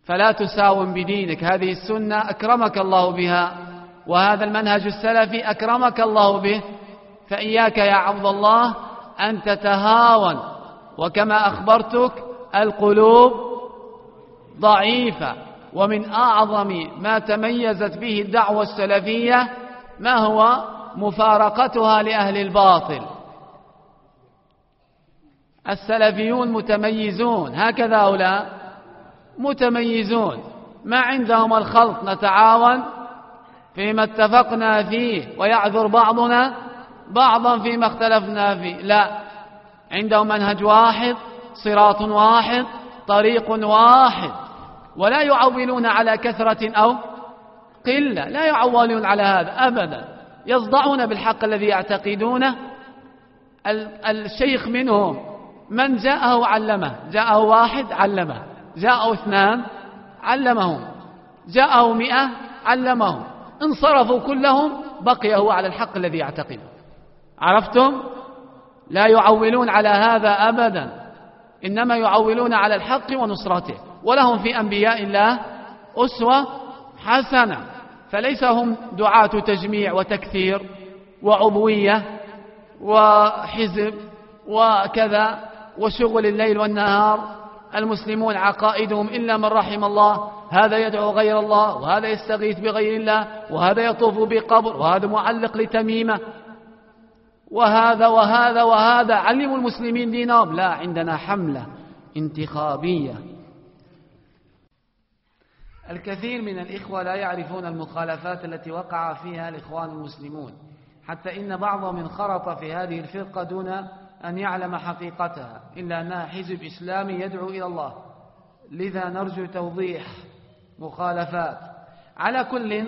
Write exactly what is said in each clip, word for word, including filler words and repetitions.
فلا تساوم بدينك. هذه السنة أكرمك الله بها، وهذا المنهج السلفي أكرمك الله به، فإياك يا عبد الله أن تتهاون. وكما أخبرتك القلوب ضعيفة، ومن أعظم ما تميزت به الدعوة السلفية ما هو مفارقتها لأهل الباطل. السلفيون متميزون، هكذا هؤلاء متميزون، ما عندهم الخلط، نتعاون فيما اتفقنا فيه ويعذر بعضنا بعضا فيما اختلفنا فيه. لا، عندهم منهج واحد، صراط واحد، طريق واحد، ولا يعولون على كثرة أو قلة، لا يعولون على هذا أبدا، يصدعون بالحق الذي يعتقدونه. الشيخ منهم من جاءه علمه، جاءه واحد علمه، جاءه اثنان علمهم، جاءه مئة علمهم، انصرفوا كلهم، بقي هو على الحق الذي يعتقده. عرفتم؟ لا يعولون على هذا أبدا، إنما يعولون على الحق ونصرته، ولهم في أنبياء الله أسوة حسنة. فليس هم دعاة تجميع وتكثير وعبوية وحزب وكذا وشغل الليل والنهار. المسلمون عقائدهم إلا من رحم الله، هذا يدعو غير الله، وهذا يستغيث بغير الله، وهذا يطوف بقبر، وهذا معلق لتميمة، وهذا وهذا وهذا. علموا المسلمين دينهم. لا، عندنا حملة انتخابية. الكثير من الإخوة لا يعرفون المخالفات التي وقع فيها الإخوان المسلمون، حتى إن بعضهم انخرط في هذه الفرقة دون أن يعلم حقيقتها، إلا أنها حزب إسلامي يدعو إلى الله. لذا نرجو توضيح مخالفات. على كل،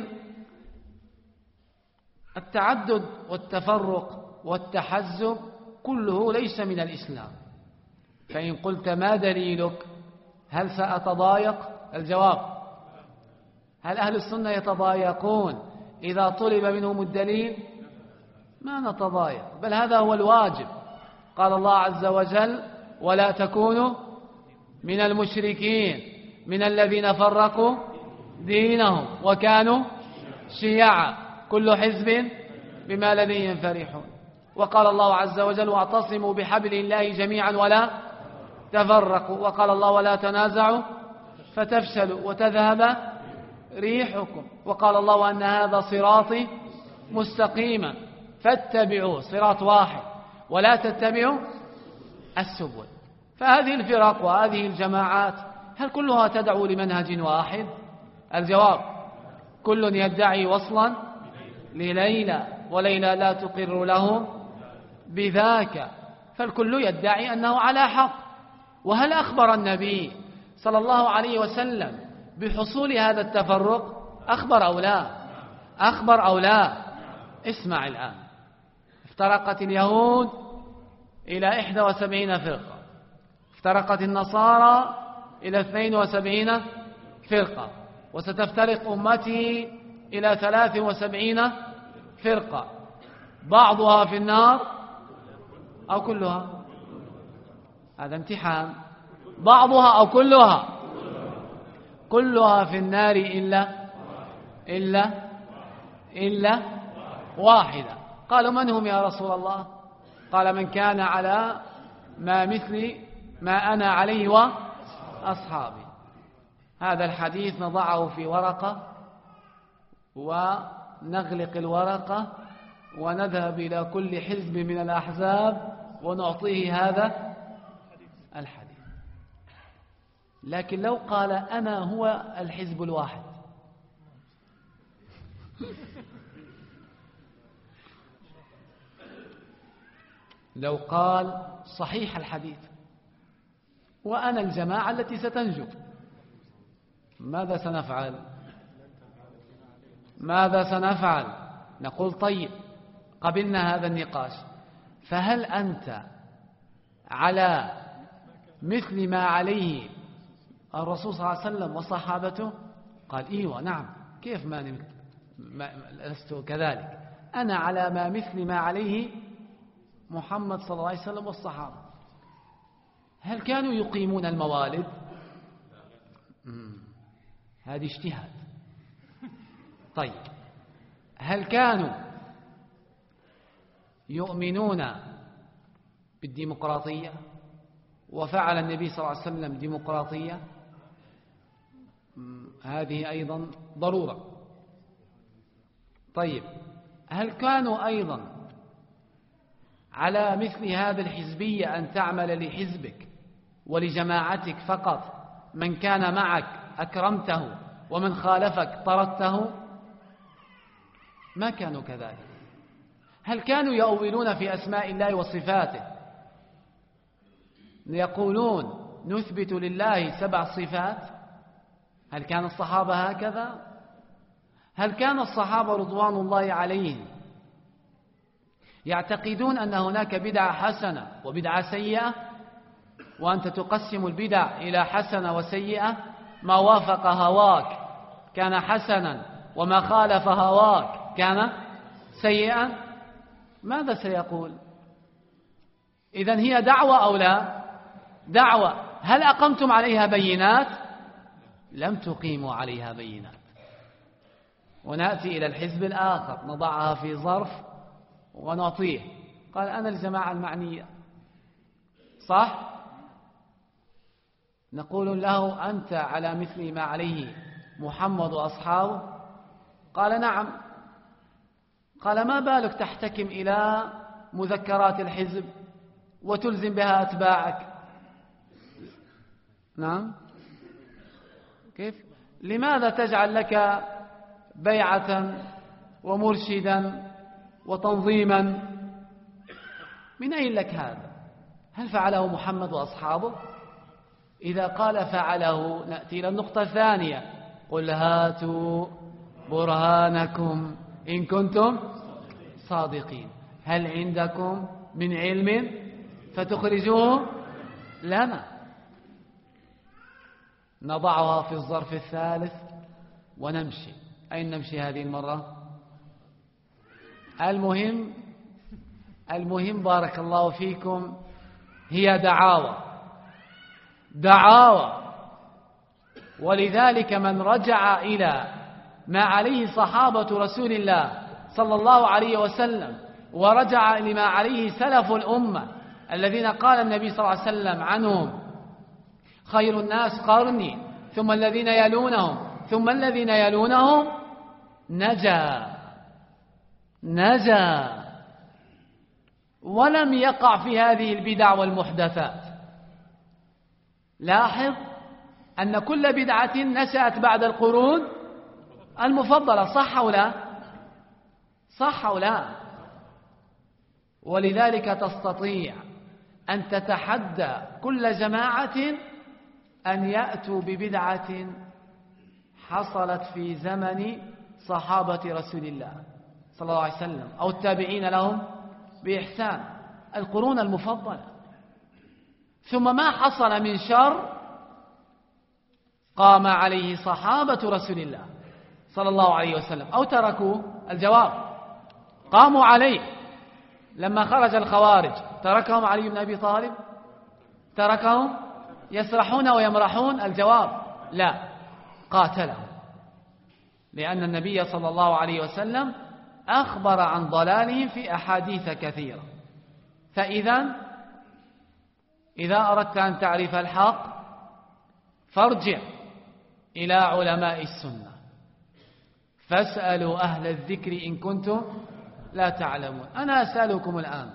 التعدد والتفرق والتحزب كله ليس من الإسلام. فإن قلت ما دليلك؟ هل سأتضايق؟ الجواب: هل أهل السنة يتضايقون إذا طلب منهم الدليل؟ ما نتضايق، بل هذا هو الواجب. قال الله عز وجل: ولا تكونوا من المشركين من الذين فرقوا دينهم وكانوا شيعا كل حزب بما لديهم فرحون. وقال الله عز وجل: واعتصموا بحبل الله جميعا ولا تفرقوا. وقال الله: ولا تنازعوا فتفشلوا وتذهب ريحكم. وقال الله: وأن هذا صراطي مستقيما فاتبعوه، صراط واحد، ولا تتبعوا السبل. فهذه الفرق وهذه الجماعات هل كلها تدعو لمنهج واحد؟ الجواب: كل يدعي وصلا لليلى، وليلى لا تقر له بذاك. فالكل يدعي أنه على حق. وهل أخبر النبي صلى الله عليه وسلم بحصول هذا التفرق؟ أخبر أو لا؟ أخبر أو لا؟ اسمع الآن: افترقت اليهود إلى إحدى وسبعين فرقة، افترقت النصارى إلى اثنين وسبعين فرقة، وستفترق أمتي إلى ثلاث وسبعين فرقة، بعضها في النار أو كلها؟ هذا امتحان. بعضها أو كلها؟ كلها في النار إلا إلا إلا واحدة. قالوا: من هم يا رسول الله؟ قال: من كان على ما مثل ما أنا عليه وأصحابي. هذا الحديث نضعه في ورقة ونغلق الورقة ونذهب إلى كل حزب من الأحزاب ونعطيه هذا الحديث. لكن لو قال: أنا هو الحزب الواحد، لو قال صحيح الحديث وأنا الجماعة التي ستنجو، ماذا سنفعل؟ ماذا سنفعل؟ نقول: طيب، قبلنا هذا النقاش، فهل أنت على مثل ما عليه الرسول صلى الله عليه وسلم وصحابته؟ قال: إيوه نعم، كيف ما, نمت ما لست كذلك، أنا على ما مثل ما عليه محمد صلى الله عليه وسلم والصحابة. هل كانوا يقيمون الموالد؟ هذه اجتهاد. طيب، هل كانوا يؤمنون بالديمقراطية وفعل النبي صلى الله عليه وسلم ديمقراطية؟ هذه أيضا ضرورة. طيب، هل كانوا أيضا على مثل هذا الحزبية أن تعمل لحزبك ولجماعتك فقط، من كان معك أكرمته ومن خالفك طردته؟ ما كانوا كذلك. هل كانوا يؤولون في أسماء الله وصفاته، يقولون نثبت لله سبع صفات؟ هل كان الصحابة هكذا؟ هل كان الصحابة رضوان الله عليهم يعتقدون أن هناك بدعة حسنة وبدعة سيئة، وأنت تقسم البدع إلى حسنة وسيئة؟ ما وافق هواك كان حسنا وما خالف هواك كان سيئا؟ ماذا سيقول؟ إذن هي دعوة أو لا؟ دعوة. هل أقمتم عليها بينات؟ لم تقيموا عليها بينات. ونأتي إلى الحزب الآخر نضعها في ظرف ونعطيه، قال أنا الجماعة المعنية، صح؟ نقول له أنت على مثل ما عليه محمد وأصحابه؟ قال نعم. قال ما بالك تحتكم إلى مذكرات الحزب وتلزم بها أتباعك؟ نعم. كيف؟ لماذا تجعل لك بيعة ومرشدا وتنظيما؟ من أين لك هذا؟ هل فعله محمد وأصحابه؟ إذا قال فعله نأتي إلى النقطة الثانية، قل هاتوا برهانكم إن كنتم صادقين. هل عندكم من علم فتخرجوه لنا؟ نضعها في الظرف الثالث ونمشي. أين نمشي هذه المرة؟ المهم المهم بارك الله فيكم، هي دعاوى دعاوى ولذلك من رجع إلى ما عليه صحابة رسول الله صلى الله عليه وسلم، ورجع لما عليه سلف الأمة الذين قال النبي صلى الله عليه وسلم عنهم خير الناس قرني ثم الذين يلونهم ثم الذين يلونهم، نجا نجا ولم يقع في هذه البدع والمحدثات. لاحظ أن كل بدعة نشأت بعد القرون المفضلة، صح أو لا؟ صح أو لا؟ ولذلك تستطيع أن تتحدى كل جماعة أن يأتوا ببدعة حصلت في زمن صحابة رسول الله صلى الله عليه وسلم أو التابعين لهم بإحسان، القرون المفضلة. ثم ما حصل من شر قام عليه صحابة رسول الله صلى الله عليه وسلم أو تركوه؟ الجواب قاموا عليه. لما خرج الخوارج تركهم علي بن أبي طالب؟ تركهم يسرحون ويمرحون؟ الجواب لا، قاتلهم، لأن النبي صلى الله عليه وسلم أخبر عن ضلالهم في أحاديث كثيرة. فإذا إذا أردت أن تعرف الحق فارجع إلى علماء السنة، فاسألوا أهل الذكر إن كنتم لا تعلمون. أنا أسألكم الآن،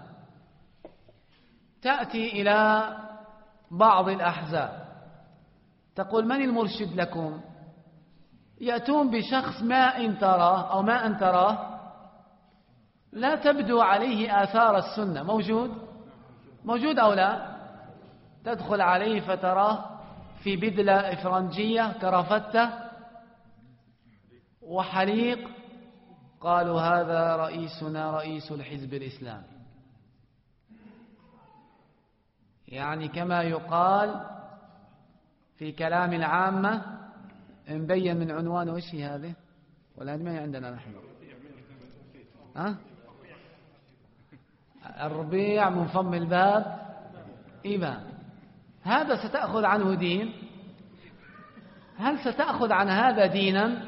تأتي إلى بعض الأحزاب تقول من المرشد لكم؟ يأتون بشخص ما إن تراه أو ما أن تراه لا تبدو عليه آثار السنة. موجود؟ موجود أو لا؟ تدخل عليه فتراه في بدلة إفرنجية كرافتة وحليق، قالوا هذا رئيسنا رئيس الحزب الإسلامي. يعني كما يقال في كلام العامة، مبين من عنوانه إيش هذه ولا ما عندنا نحن؟ ها؟ الربيع من فم الباب إيمان. هذا ستأخذ عنه دين؟ هل ستأخذ عن هذا دينا؟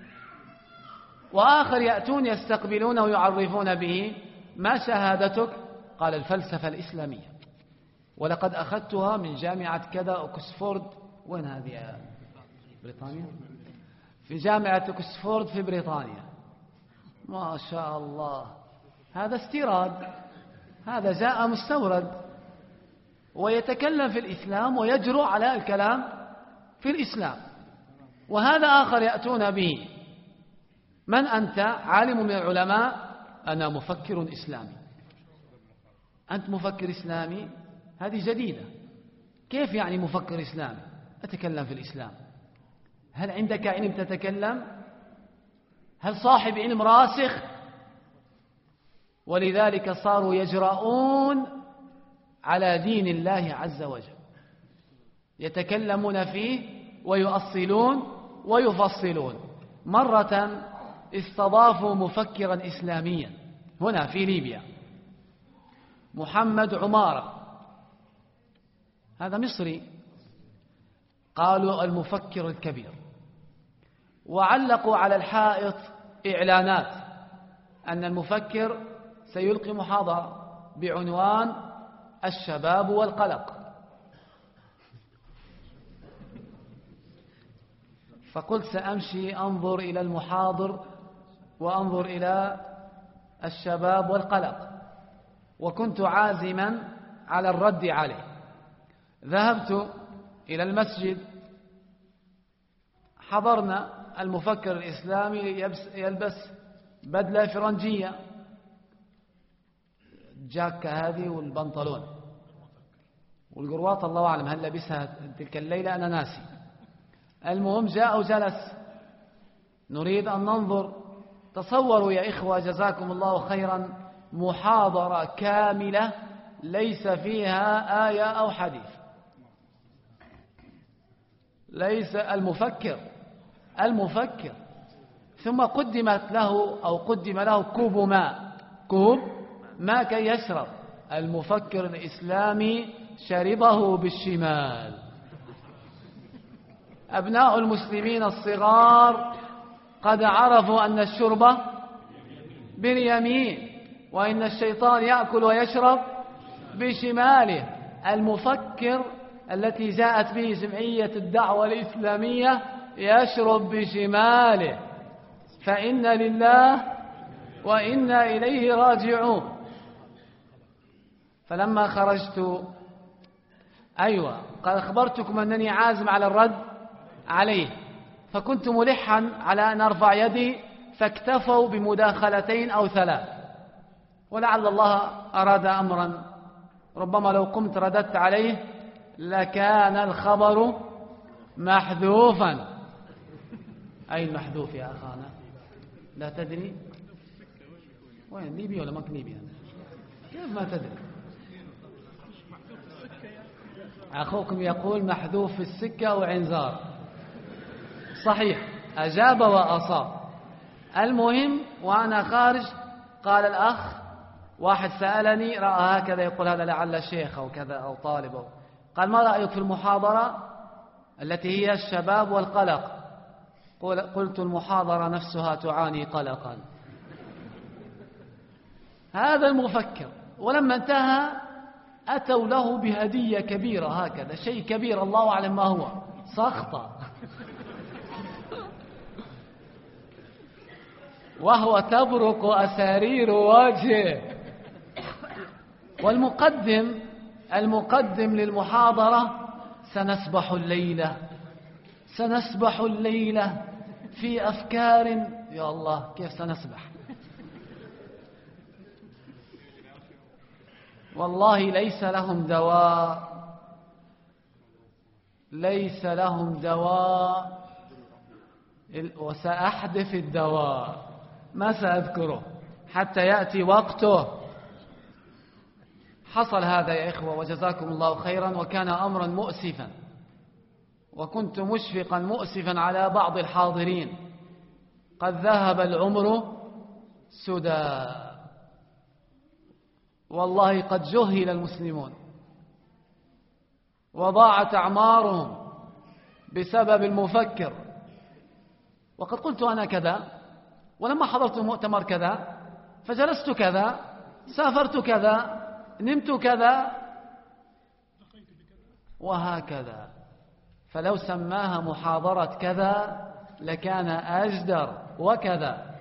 وآخر يأتون يستقبلونه ويعرفون به: ما شهادتك؟ قال: الفلسفة الإسلامية، ولقد أخذتها من جامعة كذا أوكسفورد. وين هذه يا بريطانيا؟ في جامعة أوكسفورد في بريطانيا. ما شاء الله، هذا استيراد، هذا جاء مستورد، ويتكلم في الإسلام ويجرؤ على الكلام في الإسلام. وهذا آخر يأتون به: من أنت؟ عالم من العلماء. أنا مفكر إسلامي. أنت مفكر إسلامي؟ هذه جديدة. كيف يعني مفكر إسلامي؟ أتكلم في الإسلام. هل عندك علم تتكلم؟ هل صاحب علم راسخ؟ ولذلك صاروا يجرؤون على دين الله عز وجل، يتكلمون فيه ويؤصلون ويفصلون. مرة استضافوا مفكرا إسلاميا هنا في ليبيا، محمد عمارة، هذا مصري، قالوا المفكر الكبير، وعلقوا على الحائط إعلانات أن المفكر سيلقي محاضرة بعنوان الشباب والقلق. فقلت سأمشي أنظر إلى المحاضر وأنظر إلى الشباب والقلق، وكنت عازما على الرد عليه. ذهبت إلى المسجد، حضرنا المفكر الإسلامي يلبس بدلة فرنجية، جاكة هذه والبنطلون والقروات، الله أعلم هل لبسها تلك الليلة، أنا ناسي. المهم جاء وجلس، نريد أن ننظر. تصوروا يا إخوة جزاكم الله خيرا، محاضرة كاملة ليس فيها آية أو حديث، ليس المفكر المفكر ثم قدمت له أو قدم له كوب ماء، كوب ماء كي يشرب. المفكر الإسلامي شربه بالشمال. أبناء المسلمين الصغار قد عرفوا أن الشرب باليمين، وإن الشيطان يأكل ويشرب بشماله. المفكر التي جاءت به جمعية الدعوة الإسلامية يشرب بشماله، فإنا لله وإنا إليه راجعون. فلما خرجت، أيوة قد أخبرتكم أنني عازم على الرد عليه، فكنت ملحا على أن أرفع يدي، فاكتفوا بمداخلتين أو ثلاث، ولعل الله أراد أمرا، ربما لو قمت رددت عليه لكان الخبر محذوفا. أي المحذوف يا أخانا؟ لا تدري؟ وين ليبيا ولا ماك ليبيا؟ كيف ما تدري؟ أخوكم يقول محذوف في السكة وعنزار. صحيح، أجاب وأصاب. المهم وأنا خارج قال الأخ، واحد سألني رأى هكذا يقول هذا لعل شيخ أو كذا أو طالب أو، قال ما رأيك في المحاضرة التي هي الشباب والقلق؟ قلت المحاضرة نفسها تعاني قلقا. هذا المفكر. ولما انتهى أتوا له بهدية كبيرة، هكذا شيء كبير الله أعلم ما هو، سخطة، وهو تبرق أسارير وجهه. والمقدم المقدم للمحاضرة: سنسبح الليلة سنسبح الليلة في أفكار. يا الله كيف سنسبح؟ والله ليس لهم دواء، ليس لهم دواء، وسأحدث الدواء، ما سأذكره حتى يأتي وقته. حصل هذا يا إخوة وجزاكم الله خيرا، وكان أمرا مؤسفا، وكنت مشفقا مؤسفا على بعض الحاضرين. قد ذهب العمر سدى، والله قد جهل المسلمون وضاعت أعمارهم بسبب المفكر. وقد قلت أنا كذا، ولما حضرت المؤتمر كذا، فجلست كذا، سافرت كذا، نمت كذا، وهكذا. فلو سماها محاضرة كذا لكان أجدر وكذا.